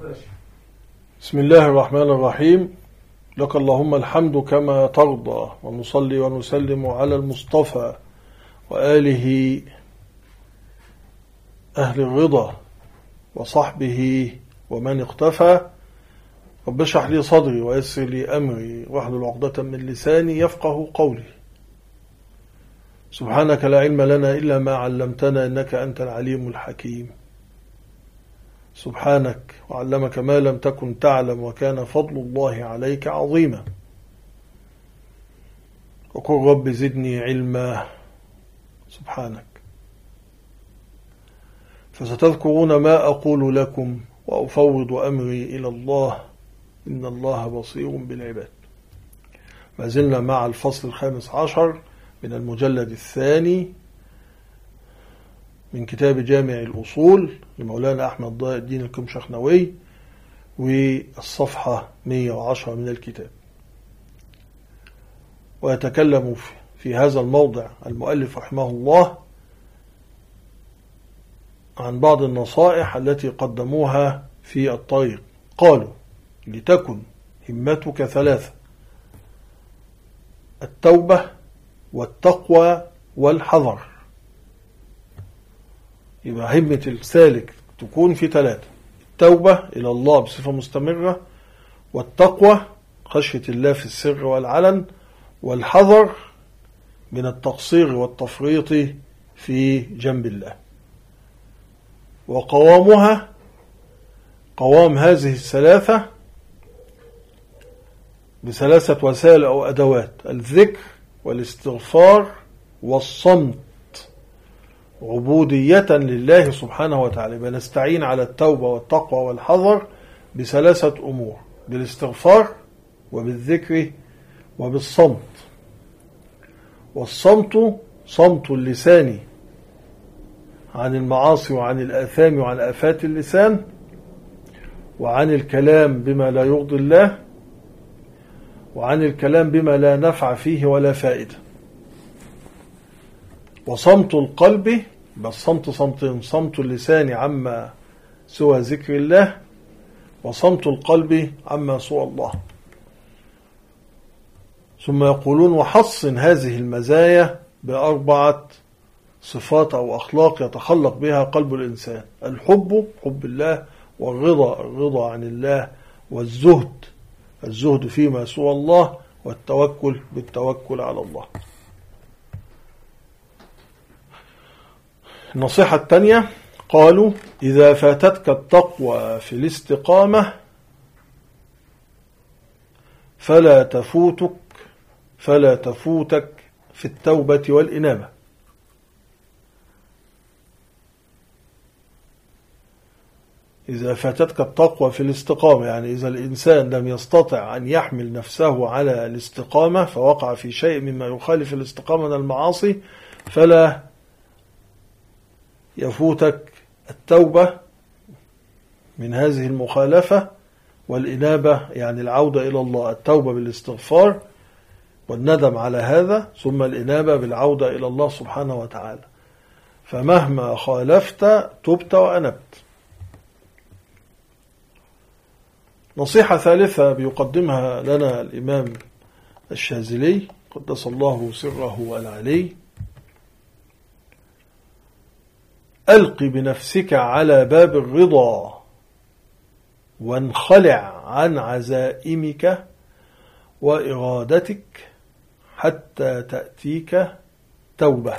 بسم الله الرحمن الرحيم. لك اللهم الحمد كما ترضى، ونصلي ونسلم على المصطفى وآله أهل الرضا وصحبه ومن اقتفى. رب اشرح لي صدري ويسر لي أمري واحلل عقدة من لساني يفقه قولي. سبحانك لا علم لنا إلا ما علمتنا إنك أنت العليم الحكيم. سبحانك وعلمك ما لم تكن تعلم وكان فضل الله عليك عظيما. وقل رب زدني علما. سبحانك. فستذكرون ما أقول لكم وأفوض أمري إلى الله إن الله بصير بالعباد. ما زلنا مع الفصل 15 من المجلد الثاني من كتاب جامع الأصول لمولانا أحمد ضياء الدين الكمشخنوي، والصفحة 110 من الكتاب. ويتكلم في هذا الموضع المؤلف رحمه الله عن بعض النصائح التي قدموها في الطريق. قالوا: لتكن همتك ثلاثة: التوبة والتقوى والحذر. يبقى همة السالك تكون في ثلاثة: التوبة إلى الله بصفة مستمرة، والتقوى خشية الله في السر والعلن، والحذر من التقصير والتفريط في جنب الله. وقوامها قوام هذه الثلاثة بثلاثة وسائل أو أدوات: الذكر والاستغفار والصمت، عبودية لله سبحانه وتعالى. بنستعين على التوبة والتقوى والحذر بثلاثة أمور: بالاستغفار وبالذكر وبالصمت. والصمت صمت اللسان عن المعاصي وعن الآثام وعن آفات اللسان، وعن الكلام بما لا يرضي الله، وعن الكلام بما لا نفع فيه ولا فائدة. وصمت القلب، بس صمت صمتين: صمت اللسان عما سوى ذكر الله، وصمت القلب عما سوى الله. ثم يقولون: وحصن هذه المزايا بأربعة صفات أو أخلاق يتخلق بها قلب الإنسان: الحب، حب الله، والرضا، الرضا عن الله، والزهد، الزهد فيما سوى الله، والتوكل، بالتوكل على الله. النصيحة الثانية: قالوا: إذا فاتتك التقوى في الاستقامة فلا تفوتك في التوبة والإنابة. إذا فاتتك التقوى في الاستقامة، يعني إذا الإنسان لم يستطع أن يحمل نفسه على الاستقامة فوقع في شيء مما يخالف الاستقامة من المعاصي، فلا يفوتك التوبة من هذه المخالفة، والإنابة يعني العودة إلى الله. التوبة بالاستغفار والندم على هذا، ثم الإنابة بالعودة إلى الله سبحانه وتعالى. فمهما خالفت تبت وأنبت. نصيحة ثالثة بيقدمها لنا الإمام الشاذلي قدس الله سره العلي: ألق بنفسك على باب الرضا وانخلع عن عزائمك وإرادتك حتى تأتيك توبة.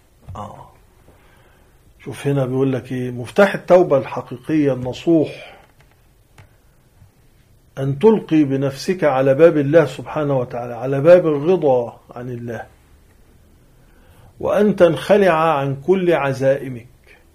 شوف هنا بيقول لك إيه مفتاح التوبة الحقيقية النصوح: أن تلقي بنفسك على باب الله سبحانه وتعالى، على باب الرضا عن الله، وأن تنخلع عن كل عزائمك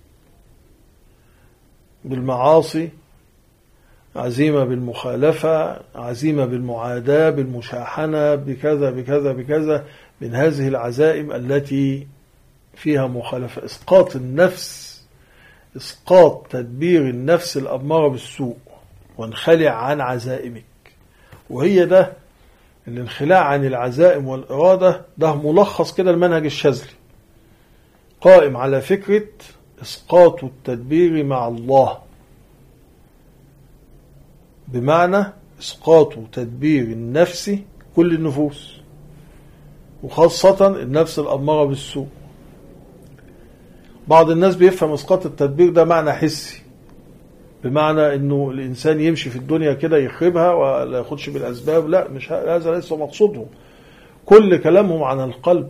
بالمعاصي، عزيمة بالمخالفة، عزيمة بالمعاداة، بالمشاحنة، بكذا بكذا بكذا من هذه العزائم التي فيها مخالفة. إسقاط النفس، إسقاط تدبير النفس الأمارة بالسوء، وانخلع عن عزائمك. وهي ده الانخلاع عن العزائم والإرادة، ده ملخص كده المنهج الشاذلي، قائم على فكرة إسقاط التدبير مع الله. بمعنى إسقاط تدبير النفس كل النفوس، وخاصة النفس الأمارة بالسوء. بعض الناس بيفهم إسقاط التدبير ده معنى حسي، بمعنى إنه الإنسان يمشي في الدنيا كده يخربها ولا ياخدش بالأسباب. لا، مش هذا ليس مقصودهم. كل كلامهم عن القلب.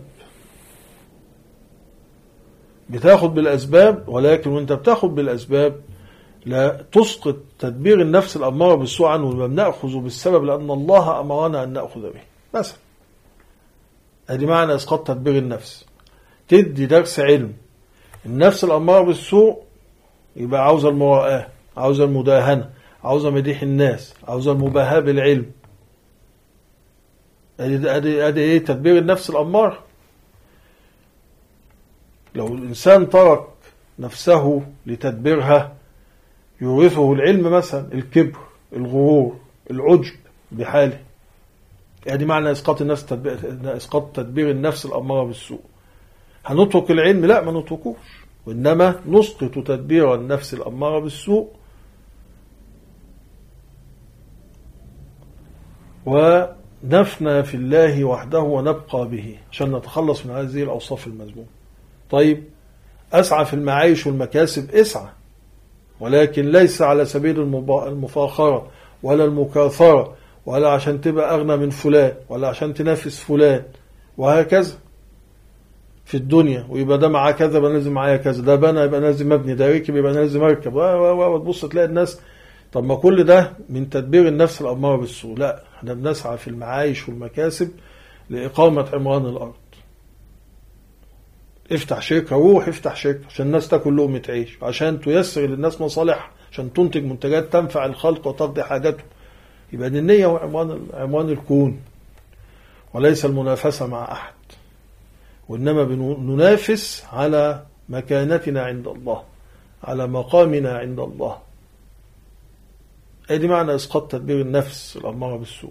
بتاخد بالأسباب، ولكن وانت بتاخد بالأسباب لا تسقط تدبير النفس الأمارة بالسوء عنه، لما نأخذ بالسبب لأن الله أمرنا أن نأخذ به مثلا. ادي معنى إسقاط تدبير النفس. تدي درس علم، النفس الأمارة بالسوء يبقى عاوزة المراءة، عاوزة المداهنة، عاوزة مديح الناس، عاوزة المباهاة بالعلم. ادي ايه تدبير النفس الأمارة. لو الإنسان ترك نفسه لتدبيرها يورثه العلم مثلا الكبر، الغرور، العجب بحاله. يعني معنى إسقاط النفس إسقاط تدبير النفس الأمارة بالسوء. هنترك العلم؟ لا، ما نتركوش، وإنما نسقط تدبير النفس الأمارة بالسوء ونفنى في الله وحده ونبقى به عشان نتخلص من هذه الأوصاف المذمومة. طيب، أسعى في المعايش والمكاسب، اسعى، ولكن ليس على سبيل المفاخرة ولا المكاثرة، ولا عشان تبقى أغنى من فلان، ولا عشان تنافس فلان، وهكذا في الدنيا. ويبقى ده معاه كذا يبقى لازم معايا كذا، ده بنى يبقى لازم ابني، ده ركب يبقى لازم اركب، وتبص تلاقي الناس. طب ما كل ده من تدبير النفس الأمارة بالسوء. لا، احنا بنسعى في المعايش والمكاسب لإقامة عمران الأرض. افتح شركة، روح افتح شركة عشان الناس تاكل لقمة عيش، عشان تيسر للناس مصالح، عشان تنتج منتجات تنفع الخلق وتقضي حاجته. يبقى دي النية وعنوان الكون، وليس المنافسة مع أحد، وإنما ننافس على مكانتنا عند الله، على مقامنا عند الله. هذه معنى إسقاط تدبير النفس الأمارة بالسوء.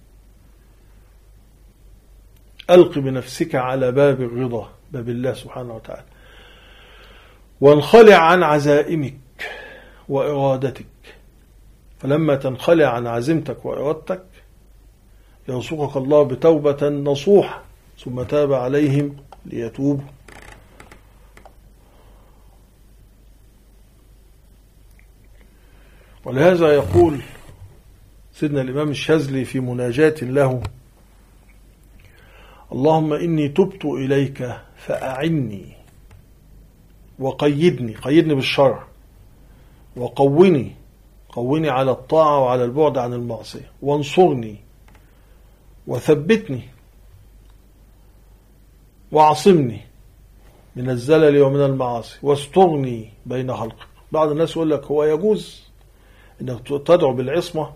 ألق بنفسك على باب الرضا، باب الله سبحانه وتعالى، وانخلع عن عزائمك وإرادتك. فلما تنخلع عن عزيمتك وإرادتك يرزقك الله بتوبة نصوحة، ثم تاب عليهم ليتوبوا. ولهذا يقول سيدنا الإمام الشاذلي في مناجاة له: اللهم إني تبت إليك فأعني وقيدني، قيدني بالشرع، وقوني على الطاعة وعلى البعد عن المعصية، وانصرني وثبتني وعصمني من الزلل ومن المعاصي، واسترني بين خلقك. بعض الناس يقول لك هو يجوز انك تدعو بالعصمة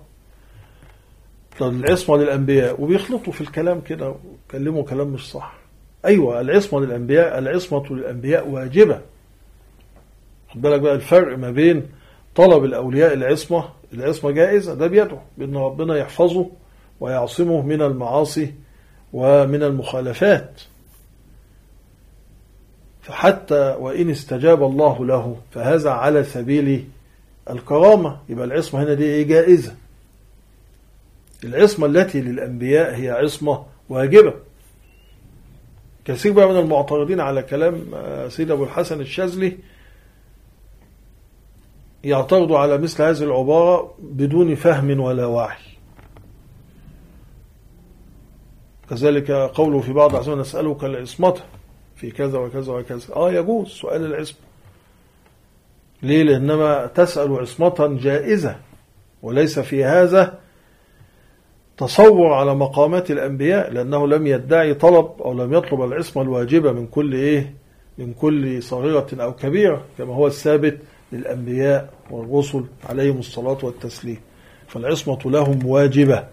للأنبياء، وبيخلطوا في الكلام كده ويكلموا كلام مش صح. أيوة، العصمة للأنبياء واجبة. خد بالك بقى الفرق ما بين طلب الأولياء العصمة جائزة، ده بيدعو بأن ربنا يحفظه ويعصمه من المعاصي ومن المخالفات. فحتى وإن استجاب الله له فهذا على سبيل الكرامة، يبقى العصمة هنا دي جائزة. العصمة التي للأنبياء هي عصمة واجبة. كثير بقى من المعترضين على كلام سيد أبو الحسن الشاذلي يعترضوا على مثل هذه العبارة بدون فهم ولا وعي. كذلك قوله في بعض الأحيان: نسألك العصمة في كذا وكذا وكذا. يجوز سؤال العصمة. ليه؟ لأنما تسأل عصمة جائزة، وليس في هذا تصور على مقامات الأنبياء، لأنه لم يدعي طلب أو لم يطلب العصمة الواجبة من كل صغيرة أو كبيرة، كما هو الثابت للأنبياء والرسل عليهم الصلاة والتسليم. فالعصمة لهم واجبة،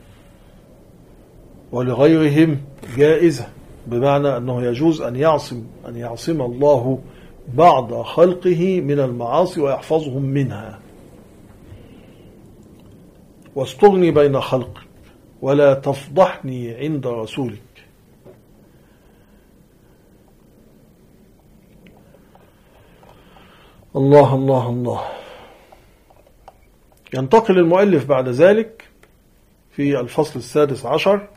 ولغيرهم جائزة، بمعنى أنه يجوز أن يعصم الله بعض خلقه من المعاصي ويحفظهم منها. واسترني بين خلقك ولا تفضحني عند رسولك. الله الله الله. ينتقل المؤلف بعد ذلك في الفصل 16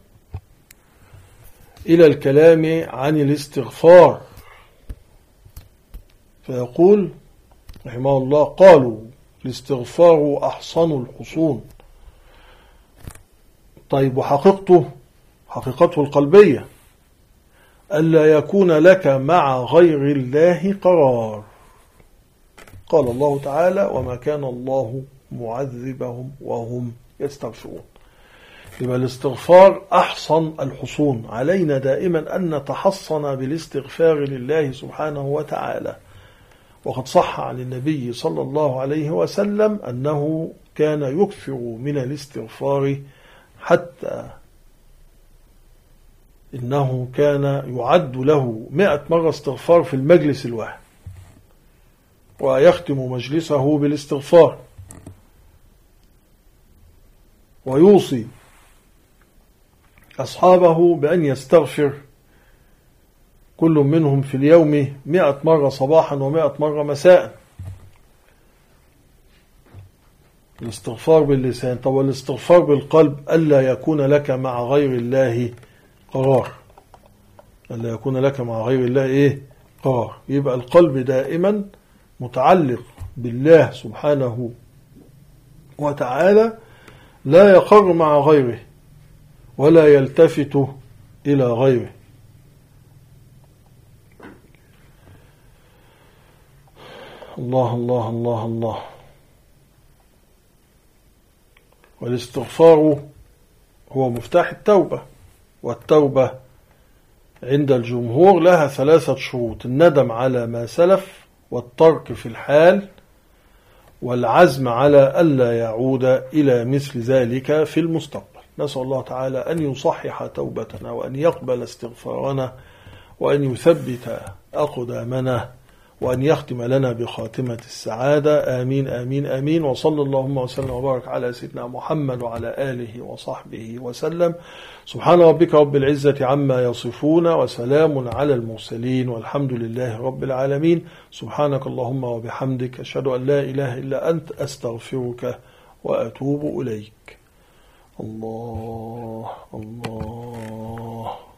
إلى الكلام عن الاستغفار، فيقول رحمه الله: قالوا الاستغفار أحصن الحصون. طيب، وحقيقته القلبية ألا يكون لك مع غير الله قرار. قال الله تعالى: وما كان الله معذبهم وهم يستغفرون. يبقى الاستغفار أحصن الحصون، علينا دائما أن نتحصن بالاستغفار لله سبحانه وتعالى. وقد صح عن النبي صلى الله عليه وسلم أنه كان يكثر من الاستغفار، حتى إنه كان يعد له 100 مرة استغفار في المجلس الواحد، ويختم مجلسه بالاستغفار، ويوصي أصحابه بأن يستغفر كل منهم في اليوم 100 مرة صباحا و100 مرة مساء. الاستغفار باللسان. طب والاستغفار بالقلب: ألا يكون لك مع غير الله قرار. ألا يكون لك مع غير الله قرار. يبقى القلب دائما متعلق بالله سبحانه وتعالى، لا يقر مع غيره ولا يلتفت إلى غيره. الله الله الله الله. والاستغفار هو مفتاح التوبة، والتوبة عند الجمهور لها 3 شروط: الندم على ما سلف، والترك في الحال، والعزم على ألا يعود إلى مثل ذلك في المستقبل. نسأل الله تعالى أن يصحح توبتنا، وأن يقبل استغفارنا، وأن يثبت أقدامنا، وأن يختم لنا بخاتمة السعادة. آمين آمين آمين. وصلى اللهم وسلم وبارك على سيدنا محمد وعلى آله وصحبه وسلم. سبحان ربك رب العزة عما يصفون، وسلام على المرسلين، والحمد لله رب العالمين. سبحانك اللهم وبحمدك، أشهد أن لا إله إلا أنت، أستغفرك وأتوب إليك. الله الله.